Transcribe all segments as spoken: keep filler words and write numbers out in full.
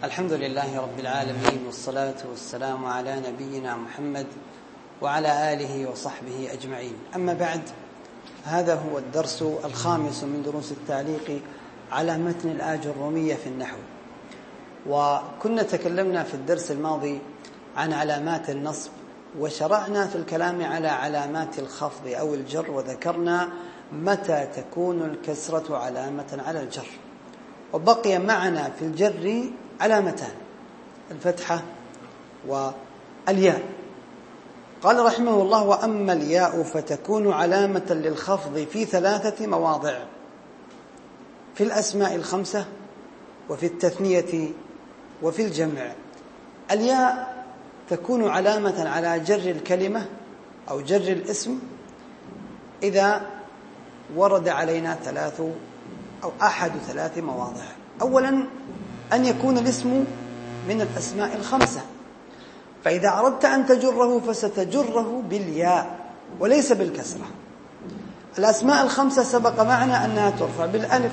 الحمد لله رب العالمين، والصلاة والسلام على نبينا محمد وعلى آله وصحبه أجمعين. أما بعد، هذا هو الدرس الخامس من دروس التعليق على متن الآجرومية في النحو. وكنا تكلمنا في الدرس الماضي عن علامات النصب، وشرعنا في الكلام على علامات الخفض أو الجر، وذكرنا متى تكون الكسرة علامة على الجر. وبقي معنا في الجر علامتان، الفتحة والياء. قال رحمه الله: وأما الياء فتكون علامة للخفض في ثلاثة مواضع: في الأسماء الخمسة، وفي التثنية، وفي الجمع. الياء تكون علامة على جر الكلمة أو جر الاسم إذا ورد علينا ثلاث أو أحد ثلاث مواضع. أولا، أن يكون الاسم من الأسماء الخمسة، فإذا أردت أن تجره فستجره بالياء وليس بالكسرة. الأسماء الخمسة سبق معنا أنها ترفع بالألف،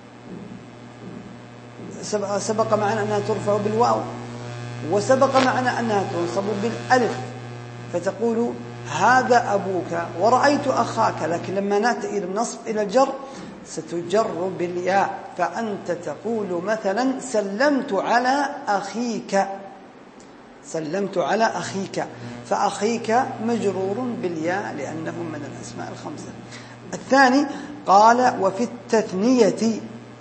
سبق معنا أنها ترفع بالواو، وسبق معنا أنها تنصب بالألف، فتقول هذا أبوك ورأيت أخاك. لكن لما نأتي إلى النصب إلى الجر ستجر بالياء، فأنت تقول مثلا سلمت على أخيك، سلمت على أخيك، فأخيك مجرور بالياء لأنه من الأسماء الخمسة. الثاني قال: وفي التثنية،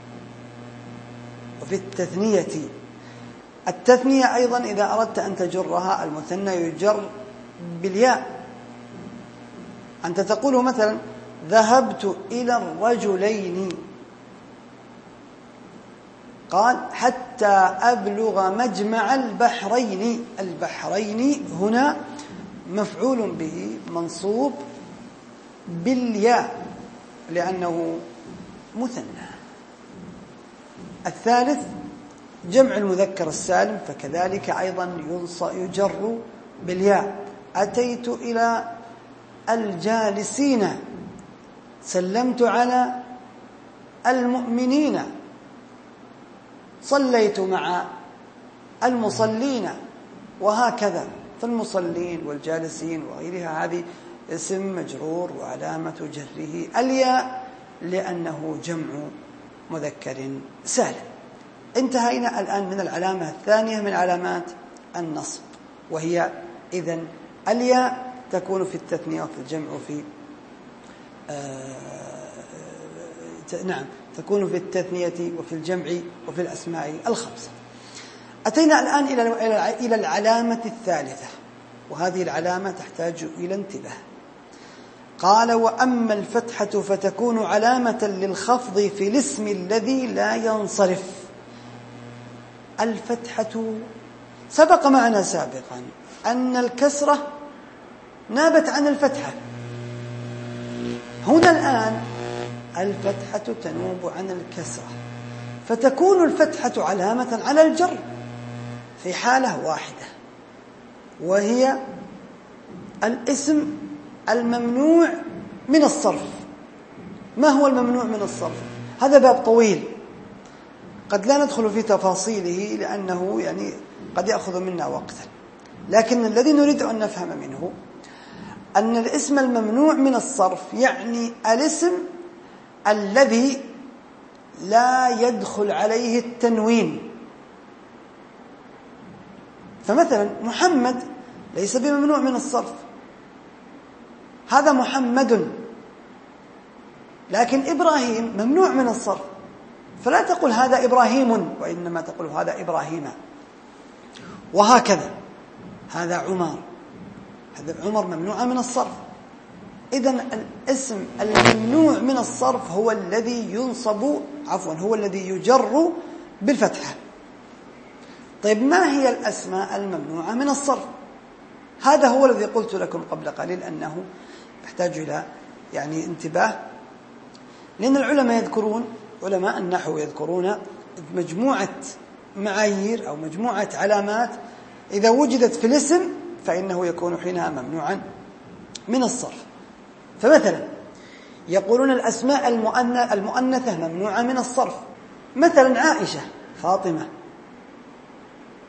وفي التثنية التثنية أيضا إذا أردت أن تجرها، المثنى يجر بالياء. أنت تقول مثلا ذهبت إلى الرجلين، قال حتى أبلغ مجمع البحرين. البحرين هنا مفعول به منصوب بالياء لأنه مثنى. الثالث جمع المذكر السالم، فكذلك أيضا يجر بالياء: أتيت إلى الجالسين، سلمت على المؤمنين، صليت مع المصلين، وهكذا. فالمصلين والجالسين وغيرها هذه اسم مجرور وعلامة جره الياء لأنه جمع مذكر سالم. انتهينا الآن من العلامة الثانية من علامات النصب، وهي إذن الياء تكون في التثنية وفي الجمع وفي آه نعم تكون في التثنية وفي الجمع وفي الأسماء الخمسة. أتينا الآن إلى إلى العلامة الثالثة، وهذه العلامة تحتاج إلى انتباه. قال: وأما الفتحة فتكون علامة للخفض في الاسم الذي لا ينصرف. الفتحة سبق معنا سابقا أن الكسرة نابت عن الفتحة. هنا الآن الفتحة تنوب عن الكسرة، فتكون الفتحة علامة على الجر في حالة واحدة، وهي الاسم الممنوع من الصرف. ما هو الممنوع من الصرف؟ هذا باب طويل قد لا ندخل في تفاصيله لأنه يعني قد يأخذ منا وقتا، لكن الذي نريد أن نفهم منه أن الاسم الممنوع من الصرف يعني الاسم الذي لا يدخل عليه التنوين. فمثلا محمد ليس بممنوع من الصرف، هذا محمد. لكن إبراهيم ممنوع من الصرف، فلا تقول هذا إبراهيم، وإنما تقول هذا إبراهيم. وهكذا هذا عمر، هذا عمر ممنوع من الصرف. إذن الاسم الممنوع من الصرف هو الذي ينصب عفوا هو الذي يجر بالفتحة. طيب، ما هي الأسماء الممنوعة من الصرف؟ هذا هو الذي قلت لكم قبل قليل أنه يحتاج إلى يعني انتباه، لأن العلماء يذكرون علماء النحو يذكرون مجموعة معايير أو مجموعة علامات إذا وجدت في الاسم فإنه يكون حينها ممنوعا من الصرف. فمثلا يقولون الأسماء المؤنثة ممنوعة من الصرف، مثلا عائشة، فاطمة،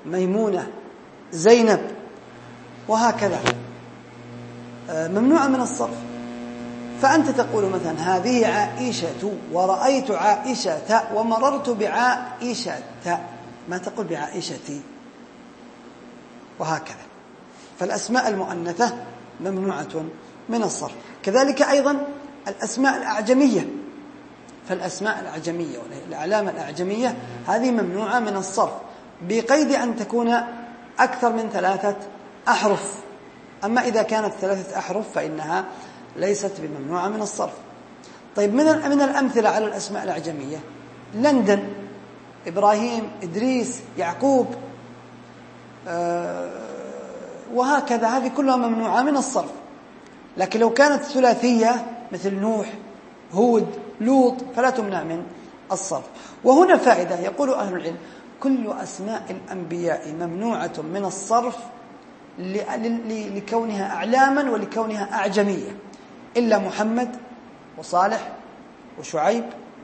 ميمونة، زينب، وهكذا ممنوعة من الصرف. فأنت تقول مثلا هذه عائشة، ورأيت عائشة، ومررت بعائشة، ما تقول بعائشتي، وهكذا. فالأسماء المؤنثة ممنوعة من الصرف. كذلك أيضا الأسماء الأعجمية، فالأسماء الأعجمية والأعلام الأعجمية هذه ممنوعة من الصرف بقيد أن تكون أكثر من ثلاثة أحرف. أما إذا كانت ثلاثة أحرف فإنها ليست بممنوعة من الصرف. طيب من من الأمثلة على الأسماء الأعجمية لندن، إبراهيم، إدريس، يعقوب، أه وهكذا، هذه كلها ممنوعة من الصرف. لكن لو كانت ثلاثية مثل نوح، هود، لوط فلا تمنع من الصرف. وهنا فائدة، يقول أهل العلم كل أسماء الأنبياء ممنوعة من الصرف لكونها أعلاما ولكونها أعجمية، إلا محمد وصالح وشعيب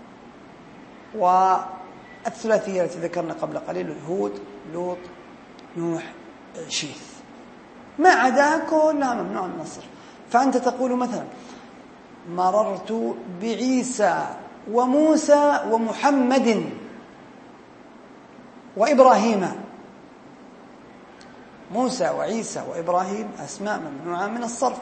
والثلاثية التي ذكرنا قبل قليل، هود، لوط، نوح، شيث، ما عداها كلها ممنوعة من الصرف. فأنت تقول مثلا مررت بعيسى وموسى ومحمد وإبراهيم. موسى وعيسى وإبراهيم أسماء ممنوعة من الصرف،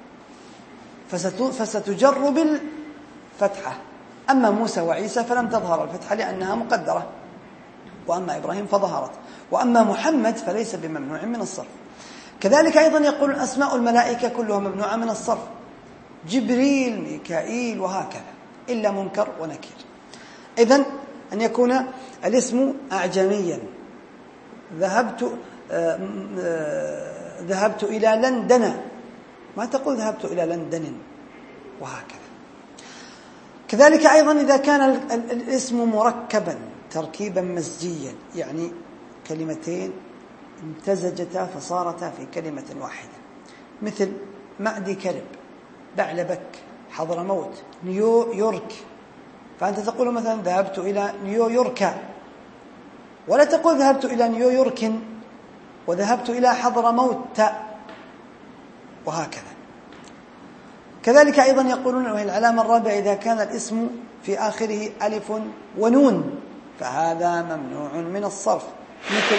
فستجر بالفتحة. أما موسى وعيسى فلم تظهر الفتحة لأنها مقدرة، وأما إبراهيم فظهرت، وأما محمد فليس بممنوع من الصرف. كذلك أيضا يقول أسماء الملائكة كلها ممنوعة من الصرف، جبريل، ميكائيل، وهكذا، إلا منكر ونكير. إذن أن يكون الاسم أعجميا. ذهبت آه آه ذهبت إلى لندن، ما تقول ذهبت إلى لندن، وهكذا. كذلك أيضا إذا كان الاسم مركبا تركيبا مزجيا، يعني كلمتين امتزجتا فصارتا في كلمة واحدة، مثل مأدي كلب، بعلبك، حضرموت، نيويورك. فأنت تقول مثلا ذهبت إلى نيويورك، ولا تقول ذهبت إلى نيويورك وذهبت إلى حضرموت، وهكذا. كذلك أيضا يقولون وهي العلامة الرابعة إذا كان الاسم في آخره ألف ونون فهذا ممنوع من الصرف، مثل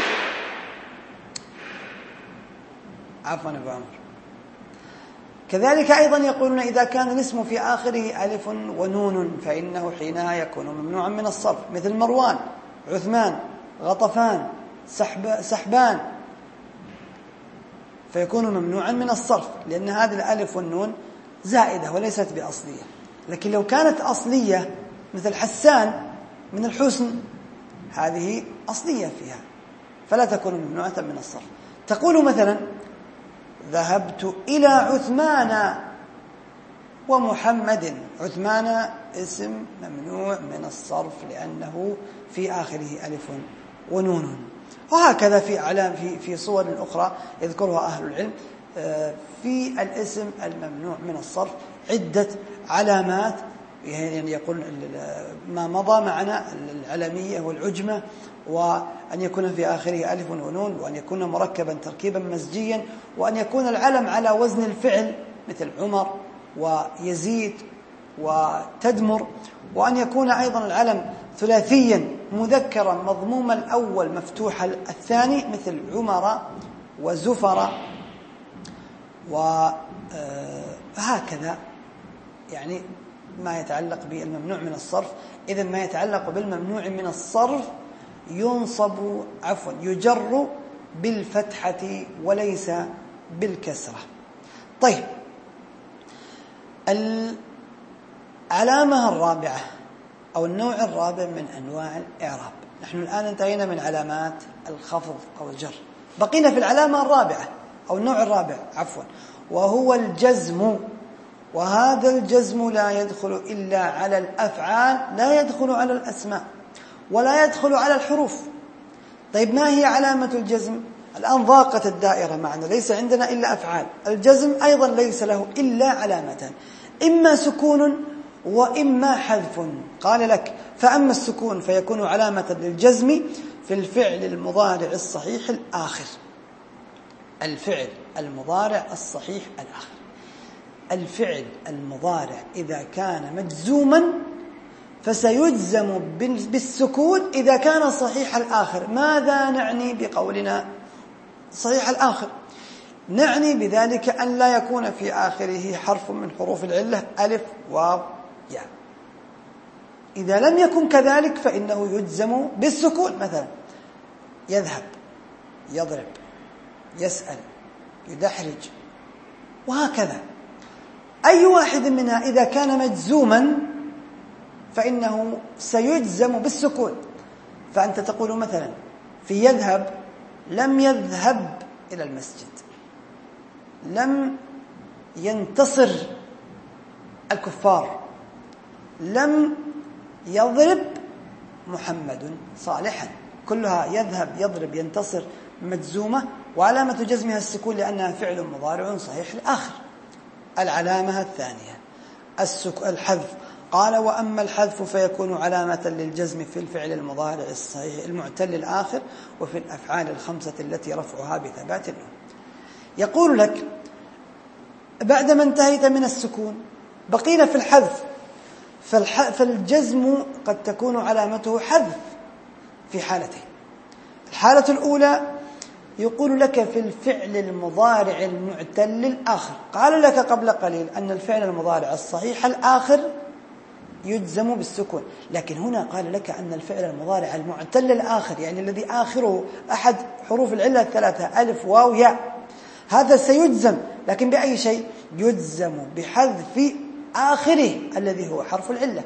عفوا أبو عمر. كذلك أيضا يقولون إذا كان الاسم في آخره ألف ونون فإنه حينها يكون ممنوعا من الصرف، مثل مروان، عثمان، غطفان، سحب سحبان، فيكون ممنوعا من الصرف لأن هذه الألف والنون زائدة وليست بأصلية. لكن لو كانت أصلية مثل حسان من الحسن، هذه أصلية فيها فلا تكون ممنوعة من الصرف. تقول مثلا ذهبت إلى عثمان ومحمد، عثمان اسم ممنوع من الصرف لأنه في آخره ألف ونون. وهكذا في علام في في صور أخرى يذكرها أهل العلم في الاسم الممنوع من الصرف عدة علامات، يعني يقول ما مضى معنا العلمية والعجمة، وأن يكون في آخره ألف ونون، وأن يكون مركبا تركيبا مزجيا، وأن يكون العلم على وزن الفعل مثل عمر ويزيد وتدمر، وأن يكون أيضا العلم ثلاثيا مذكرا مضموم الأول مفتوح الثاني مثل عمر وزفر، وهكذا. يعني ما يتعلق بالممنوع من الصرف. إذا ما يتعلق بالممنوع من الصرف ينصب عفوا يجر بالفتحة وليس بالكسرة. طيب، العلامة الرابعة أو النوع الرابع من أنواع الإعراب. نحن الآن انتهينا من علامات الخفض أو الجر، بقينا في العلامة الرابعة أو النوع الرابع عفوا وهو الجزم. وهذا الجزم لا يدخل إلا على الأفعال، لا يدخل على الأسماء ولا يدخل على الحروف. طيب، ما هي علامة الجزم؟ الآن ضاقت الدائرة معنا، ليس عندنا إلا أفعال. الجزم أيضا ليس له إلا علامتان، إما سكون وإما حذف. قال لك فأما السكون فيكون علامة للجزم، في الفعل المضارع الصحيح الآخر. الفعل المضارع الصحيح الآخر، الفعل المضارع إذا كان مجزوما فسيجزم بالسكون إذا كان صحيح الآخر. ماذا نعني بقولنا صحيح الآخر؟ نعني بذلك أن لا يكون في آخره حرف من حروف العلة، ألف واو ياء. إذا لم يكن كذلك فإنه يجزم بالسكون، مثلا يذهب، يضرب، يسأل، يدحرج، وهكذا. أي واحد منها إذا كان مجزوما فإنه سيجزم بالسكون. فأنت تقول مثلا في يذهب: لم يذهب إلى المسجد، لم ينتصر الكفار، لم يضرب محمد صالحا. كلها يذهب، يضرب، ينتصر مجزومة، وعلامة جزمها السكون لأنها فعل مضارع صحيح الآخر. العلامة الثانية الحذف. قال: وأما الحذف فيكون علامة للجزم في الفعل المضارع الصحيح المعتل الآخر وفي الأفعال الخمسة التي رفعها بثبات النون. يقول لك بعدما انتهيت من السكون بقينا في الحذف. فالجزم قد تكون علامته حذف في حالتين. الحالة الأولى يقول لك في الفعل المضارع المعتل الآخر. قال لك قبل قليل أن الفعل المضارع الصحيح الآخر يجزم بالسكون، لكن هنا قال لك أن الفعل المضارع المعتل الآخر، يعني الذي آخره أحد حروف العلة الثلاثة ألف واو ياء، هذا سيجزم، لكن بأي شيء؟ يجزم بحذف آخره الذي هو حرف العلة.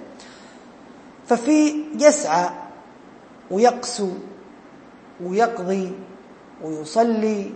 ففي يسعى ويقسو ويقضي ويصلي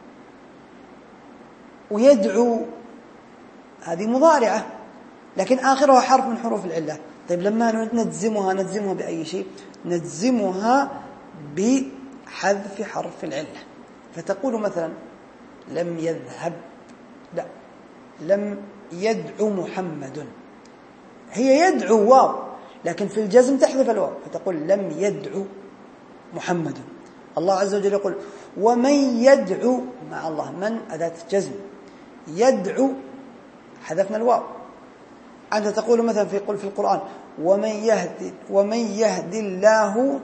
ويدعو، هذه مضارعة لكن آخرها حرف من حروف العلة. طيب لما نجزمها نجزمها بأي شيء؟ نجزمها بحذف حرف العلة. فتقول مثلا لم يذهب، لا، لم يدعو محمد. هي يدعو واو، لكن في الجزم تحذف الواو فتقول لم يدعو محمد. الله عز وجل يقول: ومن يدعو مع الله، من أداة جزم، يدعو حذفنا الواو. أنت تقول مثلا في قل في القرآن: ومن يهدي ومن يهدي الله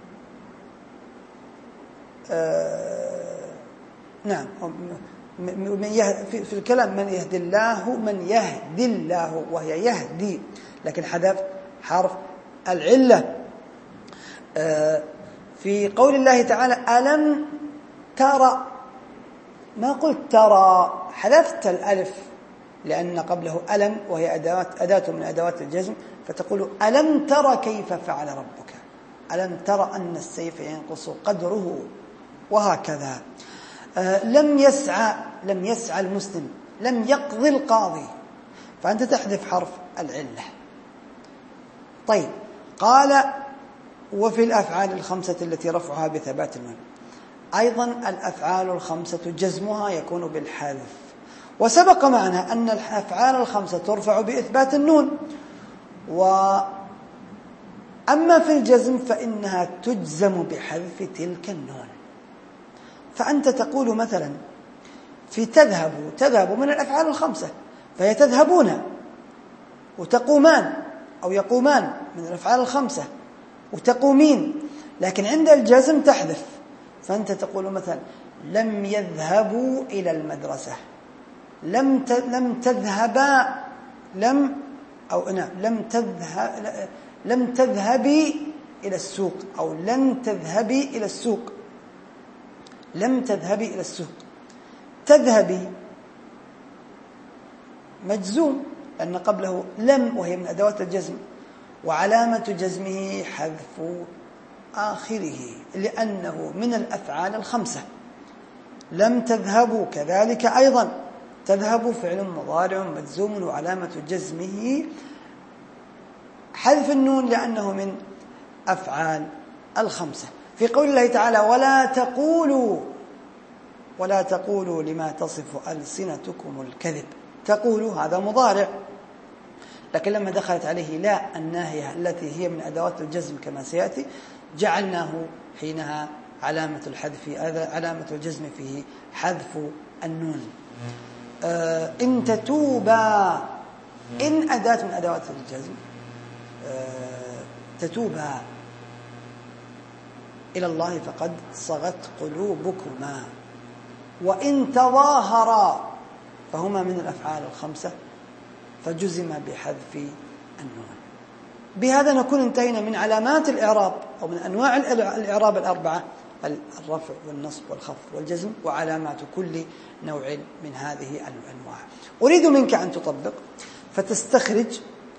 آه نعم من يهدي في الكلام من يهدي الله من يهدي الله، وهي يهدي، لكن حذف حرف العلة. آه في قول الله تعالى: ألم ترى، ما قلت ترى، حذفت الألف لأن قبله ألم وهي أداة, أداة من أدوات الجزم، فتقول ألم ترى كيف فعل ربك، ألم ترى أن السيف ينقص قدره، وهكذا. آه لم يسعى، لم يسعى المسلم، لم يقضي القاضي، فأنت تحذف حرف العلة. طيب، قال: وفي الأفعال الخمسة التي رفعها بثبات النون. أيضا الأفعال الخمسة جزمها يكون بالحذف، وسبق معنا أن الأفعال الخمسة ترفع بإثبات النون، وأما في الجزم فإنها تجزم بحذف تلك النون. فأنت تقول مثلا في تذهب، تذهب من الأفعال الخمسة، فهي تذهبون، وتقومان أو يقومان من الأفعال الخمسة، وتقومين، لكن عند الجزم تحذف. فأنت تقول مثلا لم يذهبوا إلى المدرسة، لم لم تذهبا، لم أو نعم لم تذهب لم تذهبي إلى السوق، أو لن تذهبي إلى السوق، لم تذهبي إلى السوق. تذهبي مجزوم لأن قبله لم وهي من أدوات الجزم، وعلامة جزمه حذف آخره لأنه من الأفعال الخمسة. لم تذهبوا كذلك أيضا، تذهب فعل مضارع مجزوم وعلامة جزمه حذف النون لأنه من أفعال الخمسة. في قول الله تعالى: ولا تقولوا ولا تقولوا لما تصف ألسنتكم الكذب. تقولوا هذا مضارع، لكن لما دخلت عليه لا الناهية التي هي من أدوات الجزم كما سيأتي جعلناه حينها علامة الحذف علامة الجزم فيه حذف النون. آه إن تتوبا، إن أداة من أدوات الجزم، آه تتوبا إلى الله فقد صغت قلوبكما. وإن تظاهرا فهما من الأفعال الخمسة فجزم بحذف النون. بهذا نكون انتهينا من علامات الإعراب أو من أنواع الإعراب الأربعة: الرفع والنصب والخفض والجزم، وعلامات كل نوع من هذه الأنواع. أريد منك أن تطبق فتستخرج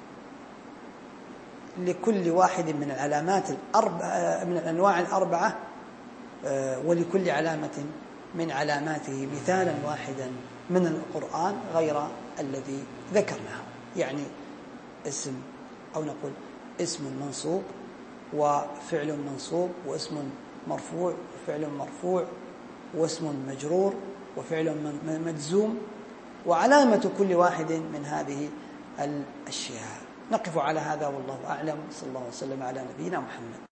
لكل واحد من العلامات الأربعة من الأنواع الأربعة ولكل علامة من علاماته مثالا واحدا من القرآن غير الذي ذكرناه، يعني اسم أو نقول اسم منصوب وفعل منصوب واسم مرفوع وفعل مرفوع واسم مجرور وفعل مجزوم، وعلامة كل واحد من هذه الأشياء. نقف على هذا والله أعلم. صلى الله وسلم على نبينا محمد.